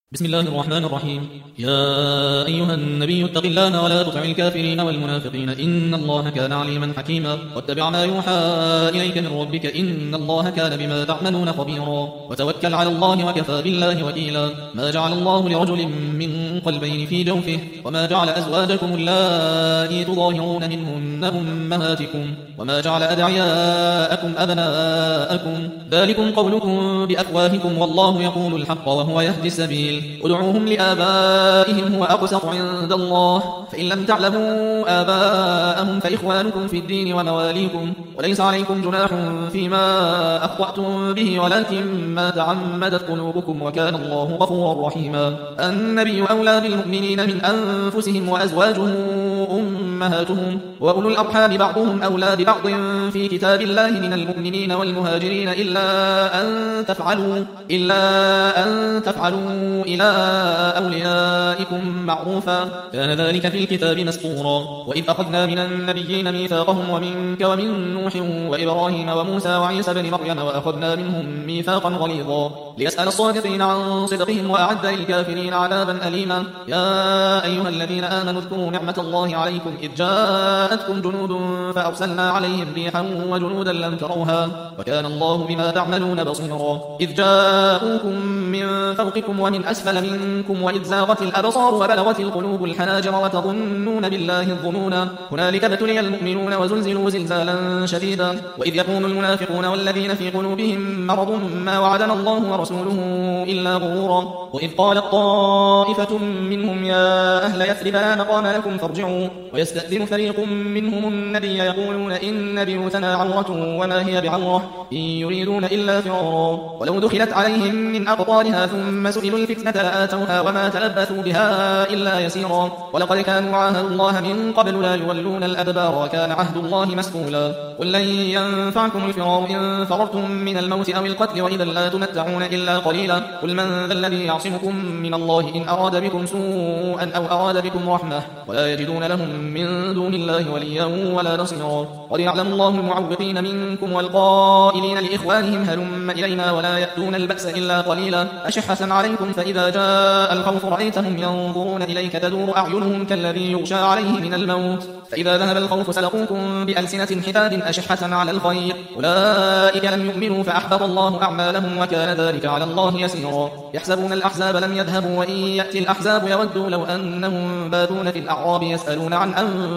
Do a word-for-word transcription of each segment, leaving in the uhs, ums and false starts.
بسم الله الرحمن الرحيم. يا أيها النبي اتق الله ولا تطع الكافرين والمنافقين إن الله كان عليما حكيما. واتبع ما يوحى إليك من ربك إن الله كان بما تعملون خبيرا. وتوكل على الله وكفى بالله وكيلا. ما جعل الله لرجل من قلبين في جوفه وما جعل أزواجكم اللائي تظاهرون منهن أمهاتكم وما جعل أدعياءكم أبناءكم ذلكم قولكم بأفواهكم والله يقول الحق وهو يهدي السبيل. ادعوهم لآبائهم هو أقسط عند الله فإن لم تعلموا آباءهم فإخوانكم في الدين ومواليكم وليس عليكم جناح فيما أخطأتم به ولكن ما تعمدت قلوبكم وكان الله غفورا رحيما. النبي أولى بالمؤمنين من أنفسهم وأزواجه أمهاتهم وأولو الأرحام بعضهم أولى ببعض في كتاب الله من المؤمنين والمهاجرين إلا أن تفعلوا إلا أن تفعلوا إلى أوليائكم معروفا كان ذلك في الكتاب مسطورا. وإذ أخذنا من النبيين ميثاقهم ومنك ومن نوح وإبراهيم وموسى وعيسى بن مريم وأخذنا منهم ميثاقا غليظا ليسأل الصادقين عن صدقهم وأعد للكافرين عذابا أليما. يا أيها الذين آمنوا اذكروا نعمة الله عليكم إذ جاءتكم جنود فأرسلنا عليهم ريحا وجنودا لم تروها وكان الله بما تعملون بصيرا. إذ جاءوكم من فوقكم ومن أسفل منكم وإذ زاغت الأبصار وبلغت القلوب الحناجر وتظنون بالله الظنونا هنالك ابتلي المؤمنون وزلزلوا زلزالا شديدا. وإذ يقول المنافقون والذين في قلوبهم مرض ما وعدنا الله ورسوله إلا غرورا. وإذ قالت طائفة منهم يا أهل يثرب لا مقام لكم فارجعوا ويستأذن فريق منهم النبي يقولون إن بيوتنا عورة وما هي بعورة إن يريدون إلا فرارا. ولو دخلت عليهم من أقطارها ثم سئلوا الفتنة لآتوها وما تلبثوا بها إلا يسيرا. ولقد كانوا عاهدوا الله من قبل لا يولون الأدبار وكان عهد الله مسئولا. قل لن ينفعكم الفرار إن فررتم من الموت أو القتل وإذا لا تمتعون إلا قليلا. قل من ذا الذي يعصمكم من الله إن أراد بكم سوءا أو أراد بكم رحمة ولا يجدون لهم من دون الله وليا ولا نصيرا. قد يعلم الله المعوقين منكم والقائلين لإخوانهم هلم إلينا ولا يأتون البأس إلا قليلا أشحة عليكم فإذا جاء الخوف رأيتهم ينظرون إليك تدور أعينهم كالذي يغشى عليه من الموت فإذا ذهب الخوف سلقوكم بألسنة حداد أشحة على الخير أولئك لم يؤمنوا فأحبط الله أعمالهم وكان ذلك على الله يسيرا. يحسبون الأحزاب لم يذهبوا وإن يأتي الأحزاب يودوا لو أنهم بادون في الأعراب يسألون عن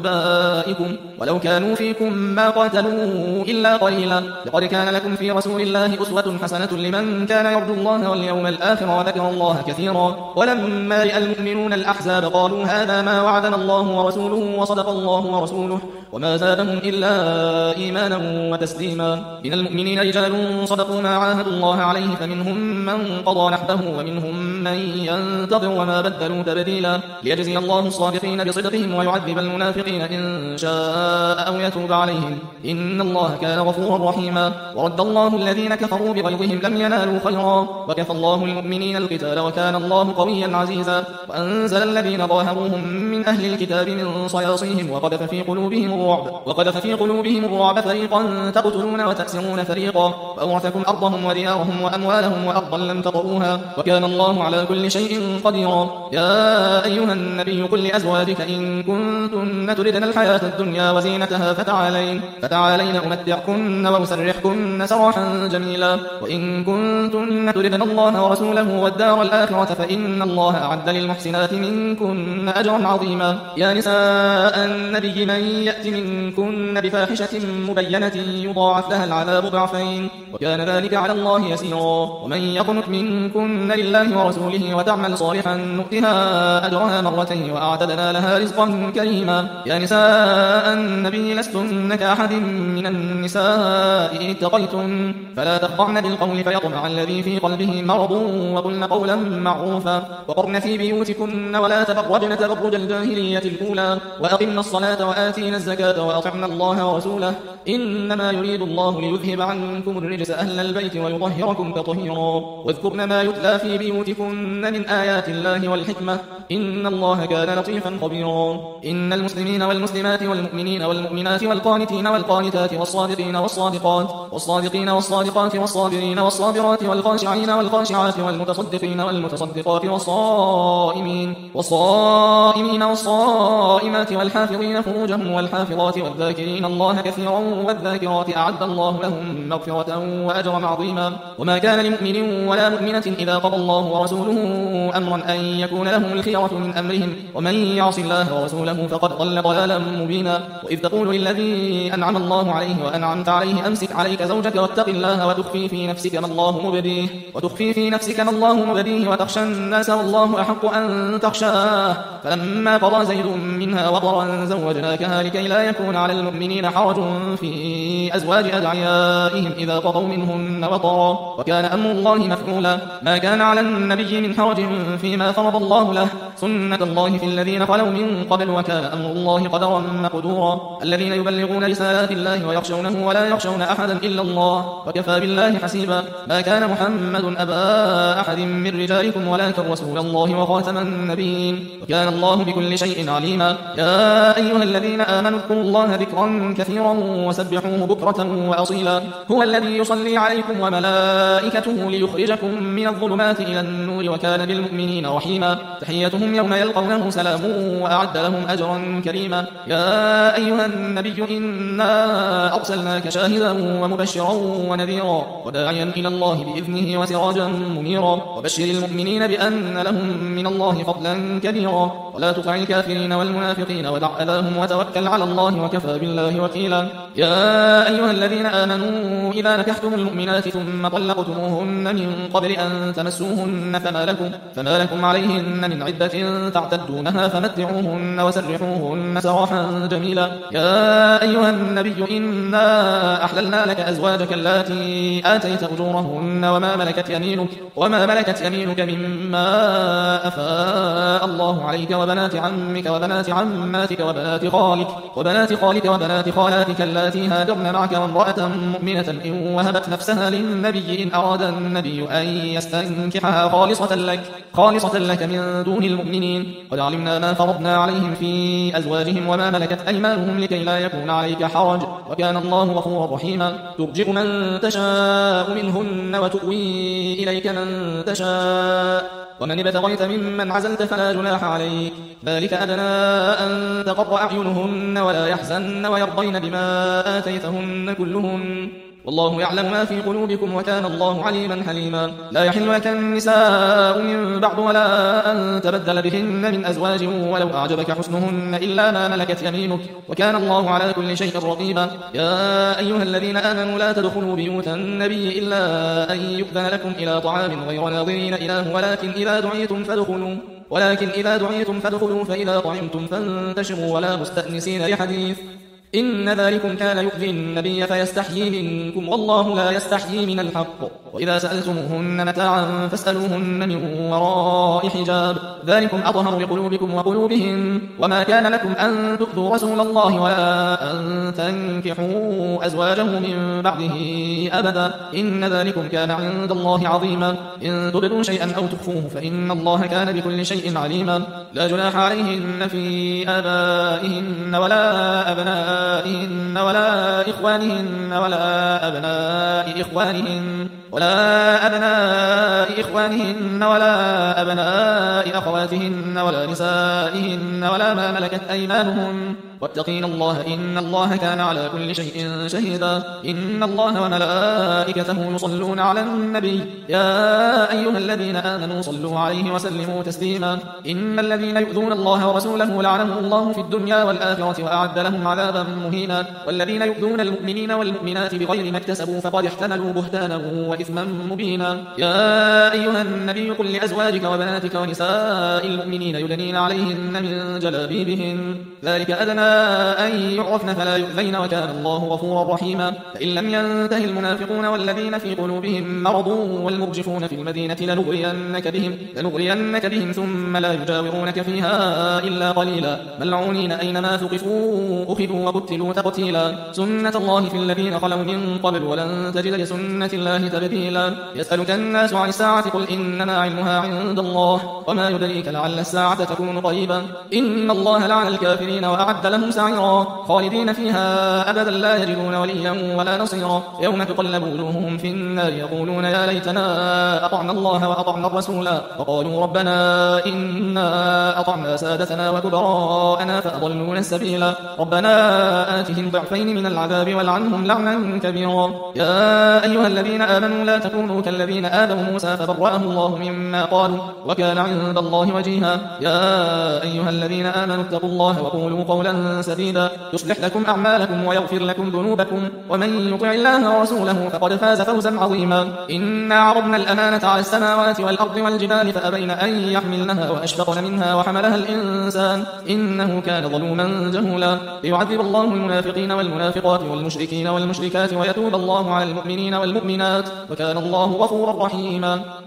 أنبائكم ولو كانوا فيكم ما قاتلوا إلا قليلا. لقد كان لكم في رسول الله أسوة حسنة لمن كان يرجو الله واليوم الآخر وذكر الله كثيرا. ولما رأى المؤمنون الأحزاب قالوا هذا ما وعدنا الله ورسوله وصدق الله ورسوله وما زادهم إلا إيمانا وتسليما. من المؤمنين رجال صدقوا ما عاهدوا الله عليه فمنهم من قضى نحبه ومنهم من ينتظر وما بدلوا تبديلا ليجزي الله الصادقين بصدقهم ويعذب المنافقين إن شاء أو يتوب عليهم إن الله كان غفورا رحيما. ورد الله الذين كفروا بغيظهم لم ينالوا خيرا وكفى الله المؤمنين القتال وكان الله قويا عزيزا. وأنزل الذين ظاهروهم من أهل الكتاب من صياصيهم وقذف في قلوبهم الرعب وقذف في قلوبهم الرعب فريقا تقتلون وتأسرون فريقا وأورثكم أرضهم وديارهم وأموالهم وأرضا لم تطئوها وكان الله على كل شيء قديرا. يا أيها النبي قل لأزواجك إن كنتن تردن الحياة الدنيا وزينتها فتعالين فتعالين أمتعكن وأسرحكن سراحا جميلا. وإن كنتن تردن الله ورسوله والدار الآخرة فإن الله أعد للمحسنات منكن أجرا عظيما. يا نساء النبي من يأت منكن بفاحشة مبينة يضاعف لها العذاب ضعفين وكان ذلك على الله يسيرا. ومن يقنت منكن لله ورسوله وتعمل صالحا نؤتها أجرها مرتين وأعتدنا لها رزقا كريما. يا نساء النبي لستن كأحد من النساء إن اتقيتن فلا تخضعن بالقول فيطمع الذي في قلبه مرض وقلن قولا معروفا وقرن في بيوتكن ولا تبرجن تبرج الجاهلية الأولى وأقمنا الصلاة وآتينا الزكاة وأطعنا الله ورسوله إنما يريد الله ليذهب عنكم الرجس أهل البيت ويطهركم تطهيرا. واذكرن ما يتلى في بيوتكن من آيات الله والحكمة إن الله كان لطيفا خبيرا. إن المسلمين والمسلمات والمؤمنين والمؤمنات والقانتين والقانتات والصادقين والصادقات والصادقين والصادقات والصابرين والصابرات والخاشعين والخاشعات والمتصدقين والمتصدقات والصائمين والصائمين والصائمات والحافظين فروجهم والحافظات والذاكرين الله كثيرا والذاكرات أعد الله لهم مغفرة وأجرا عظيما. وما كان لمؤمن ولا مؤمنة إذا قضى الله ورسوله أمرا أن يكون لهم الخيرة من أمرهم ومن يعص الله ورسوله فقد ضل ضلالا مبينا. وإذ تقول للذي أنعم الله عليه وأنعمت عليه أمسك عليك زوجك واتق الله وتخفي في نفسك ما الله مبديه وتخفي في نفسك ما الله مبديه وتخشى الناس والله أحق أن تخشاه فلما قضى زيد منها وطرا زوجناكها لكي لا يكون على المؤمنين حرج في أزواج أدعيائهم إذا قضوا منهن وطرا وكان أمر الله مفعولا. ما كان على النبي من حرج فيما فرض الله له سنة الله في الذين خلوا من قبل وكان أمر الله قدرا مقدورا. الذين يبلغون رسالات الله ويخشونه ولا يخشون أحدا إلا الله وكفى بالله حسيبا. ما كان محمد أبا أحد من رجالكم ولكن رسول الله وخاتم النبيين وكان الله بكل شيء عليما. يا أيها الذين آمنوا اذكروا الله ذكرا كثيرا وسبحوه بكرة وأصيلا. هو الذي يصلي عليكم وملائكته ليخرجكم من الظلمات إلى النور وكان بالمؤمنين رحيما. تحيتهم يوم يلقونه سلام وأعد لهم أجرا كريما. يا أيها النبي إنا أرسلناك شاهدا ومبشرا ونذيرا وداعيا إلى الله بإذنه وسراجا منيرا وبشر المؤمنين بأن لهم من الله فضلا كبيرا ولا تطع الكافرين والمنافقين ودع أذاهم وتوكل على الله وكفى بالله وكيلا. يا أيها الذين آمنوا إذا نكحتم المؤمنات ثم طلقتموهن من قبل أن تمسوهن فما لكم, فما لكم عليهن من عدة تعتدونها فمتعوهن وسرحوهن سراحا جميلا. يا أيها النبي إنا أحللنا لك أزواجك اللاتي آتيت أجورهن وما ملكت يمينك وما ملكت يمينك مما أفاء الله عليك وبنات عمك وبنات عماتك وبنات خالك وبنات خالك وبنات خالاتك اللاتي هاجرن معك وامرأة مؤمنة إن وهبت نفسها للنبي إن أراد النبي أن يستنكحها خالصة لك خالصة لك من دون المؤمنين. قد علمنا ما فرضنا عليهم في أزواجهم وما ملكت أيمانهم لكي لا يكون عليك حرج وكان الله غفورا رحيما. ترجع من تشاء منهن وتؤوي إليك من تشاء ومن ابتغيت ممن عزلت فلا جناح عليك ذلك أدنى أن تقر أعينهن ولا يحزن ويرضين بما آتيتهن كلهن والله يعلم ما في قلوبكم وكان الله عليما حليما. لا يحل لك النساء من بعد ولا أن تبدل بهن من أزواج ولو أعجبك حسنهن إلا ما ملكت يمينك وكان الله على كل شيء رقيبا. يا أيها الذين آمنوا لا تدخلوا بيوت النبي إلا أن يؤذن لكم إلى طعام غير ناظرين إله ولكن إذا دعيتم فادخلوا ولكن إذا دعيتم فادخلوا فإذا طعمتم فانتشروا ولا مستأنسين لحديث إن ذلكم كان يؤذي النبي فيستحيي منكم والله لا يستحيي من الحق. وإذا سألتموهن متاعا فاسألوهن من وراء حجاب ذلكم أطهر لقلوبكم وقلوبهم. وما كان لكم أن تؤذوا رسول الله ولا أن تنكحوا أزواجه من بعده أبدا إن ذلكم كان عند الله عظيما. إن تبدوا شيئا أو تخفوه فإن الله كان بكل شيء عليما. لا جناح عليهن في آبائهن ولا أبنائهن ولا إخوانهن ولا أبناء إخوانهن ولا أبناء إخوانهن ولا أبناء أخواتهن ولا نسائهن ولا ما ملكت أيمانهن واتقين الله إن الله كان على كل شيء شهيدا. إن الله وملائكته يصلون على النبي يا أيها الذين آمنوا صلوا عليه وسلموا تسليما. إن الذين يؤذون الله ورسوله لعنهم الله في الدنيا والآخرة وأعد لهم عذابا مهينا. والذين يؤذون المؤمنين والمؤمنات بغير ما اكتسبوا فقد احتملوا بهتانا وإثما مبينا. يا أيها النبي قل لأزواجك وبناتك ونساء المؤمنين يدنين عليهن من جلابيبهن ذلك أدنى أن يعرفن فلا يؤذين وكان الله غفورا رحيما فإن لم ينته المنافقون والذين في قلوبهم مرض والمرجفون في المدينة لنغرينك بهم, لنغرينك بهم ثم لا يجاورونك فيها إلا قليلا ملعونين أينما ثقفوا أخذوا وقتلوا تقتيلا سنة الله في الذين خلوا من قبل ولن تجد لسنة الله تبديلا يسألك الناس عن الساعة قل إنما علمها عند الله وما يدريك لعل الساعة تكون قريبا إن الله لعن الكافرين وأعد لهم سعيرا خالدين فيها أبدا لا يجدون وليا ولا نصيرا يوم تقلب وجوههم في النار يقولون يا ليتنا أطعنا الله وأطعنا الرسولا وقالوا ربنا إنا أطعنا سادتنا وكبراءنا فأضلونا السبيلا ربنا آتهم ضعفين من العذاب والعنهم لعنا كبيرا يا أيها الذين آمنوا لا تكونوا كالذين آذوا موسى فبرأه الله مما قالوا وكان عند الله وجيها يا أيها الذين آمنوا اتقوا الله وقولوا قولا سديدا يصلح لكم أعمالكم ويغفر لكم ذنوبكم ومن يطع الله ورسوله فقد فاز فوزا عظيما إنا عرضنا الأمانة على السماوات والأرض والجبال فأبين أن يحملنها وأشفقن منها وحملها الإنسان إنه كان ظلوما جهولا ليعذب الله المنافقين والمنافقات والمشركين والمشركات ويتوب الله على المؤمنين والمؤمنات وكان الله غفورا رحيما